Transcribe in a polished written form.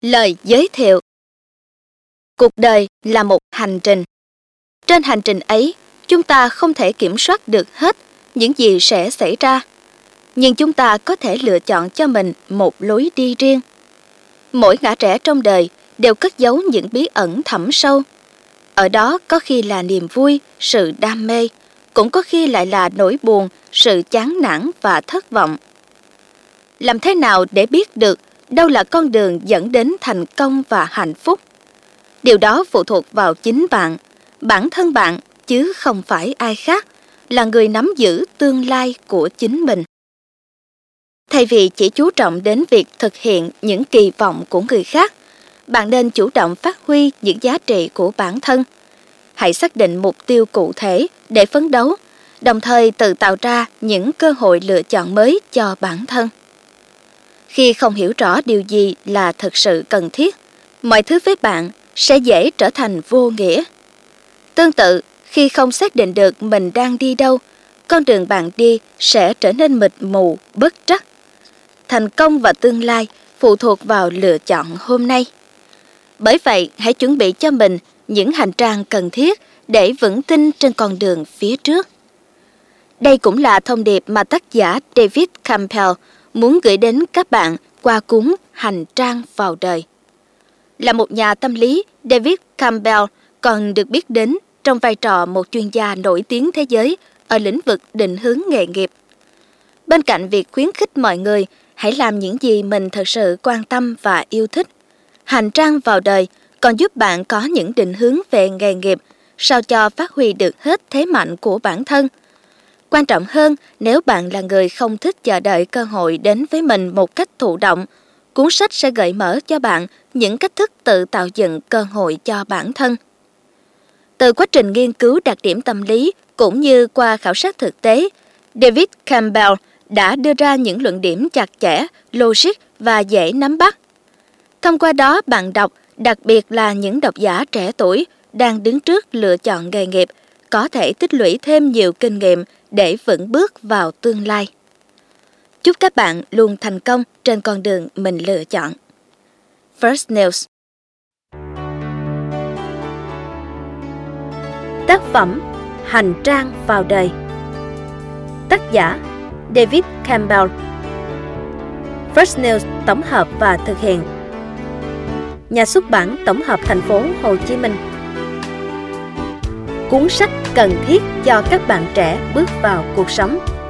Lời giới thiệu. Cuộc đời là một hành trình. Trên hành trình ấy, chúng ta không thể kiểm soát được hết những gì sẽ xảy ra, nhưng chúng ta có thể lựa chọn cho mình một lối đi riêng. Mỗi ngã rẽ trong đời đều cất giấu những bí ẩn thẳm sâu. Ở đó có khi là niềm vui, sự đam mê, cũng có khi lại là nỗi buồn, sự chán nản và thất vọng. Làm thế nào để biết được đâu là con đường dẫn đến thành công và hạnh phúc? Điều đó phụ thuộc vào chính bạn, bản thân bạn, chứ không phải ai khác, là người nắm giữ tương lai của chính mình. Thay vì chỉ chú trọng đến việc thực hiện những kỳ vọng của người khác, bạn nên chủ động phát huy những giá trị của bản thân. Hãy xác định mục tiêu cụ thể để phấn đấu, đồng thời tự tạo ra những cơ hội lựa chọn mới cho bản thân. Khi không hiểu rõ điều gì là thực sự cần thiết, mọi thứ với bạn sẽ dễ trở thành vô nghĩa. Tương tự, khi không xác định được mình đang đi đâu, con đường bạn đi sẽ trở nên mịt mù, bất trắc. Thành công và tương lai phụ thuộc vào lựa chọn hôm nay. Bởi vậy, hãy chuẩn bị cho mình những hành trang cần thiết để vững tin trên con đường phía trước. Đây cũng là thông điệp mà tác giả David Campbell muốn gửi đến các bạn qua cuốn Hành trang vào đời. Là một nhà tâm lý, David Campbell còn được biết đến trong vai trò một chuyên gia nổi tiếng thế giới ở lĩnh vực định hướng nghề nghiệp. Bên cạnh việc khuyến khích mọi người hãy làm những gì mình thật sự quan tâm và yêu thích, Hành trang vào đời còn giúp bạn có những định hướng về nghề nghiệp sao cho phát huy được hết thế mạnh của bản thân. Quan trọng hơn, nếu bạn là người không thích chờ đợi cơ hội đến với mình một cách thụ động, cuốn sách sẽ gợi mở cho bạn những cách thức tự tạo dựng cơ hội cho bản thân. Từ quá trình nghiên cứu đặc điểm tâm lý cũng như qua khảo sát thực tế, David Campbell đã đưa ra những luận điểm chặt chẽ, logic và dễ nắm bắt. Thông qua đó, bạn đọc, đặc biệt là những độc giả trẻ tuổi đang đứng trước lựa chọn nghề nghiệp, có thể tích lũy thêm nhiều kinh nghiệm để vững bước vào tương lai. Chúc các bạn luôn thành công trên con đường mình lựa chọn. First News. Tác phẩm Hành trang vào đời. Tác giả David Campbell. First News tổng hợp và thực hiện. Nhà xuất bản tổng hợp thành phố Hồ Chí Minh. Cuốn sách cần thiết cho các bạn trẻ bước vào cuộc sống.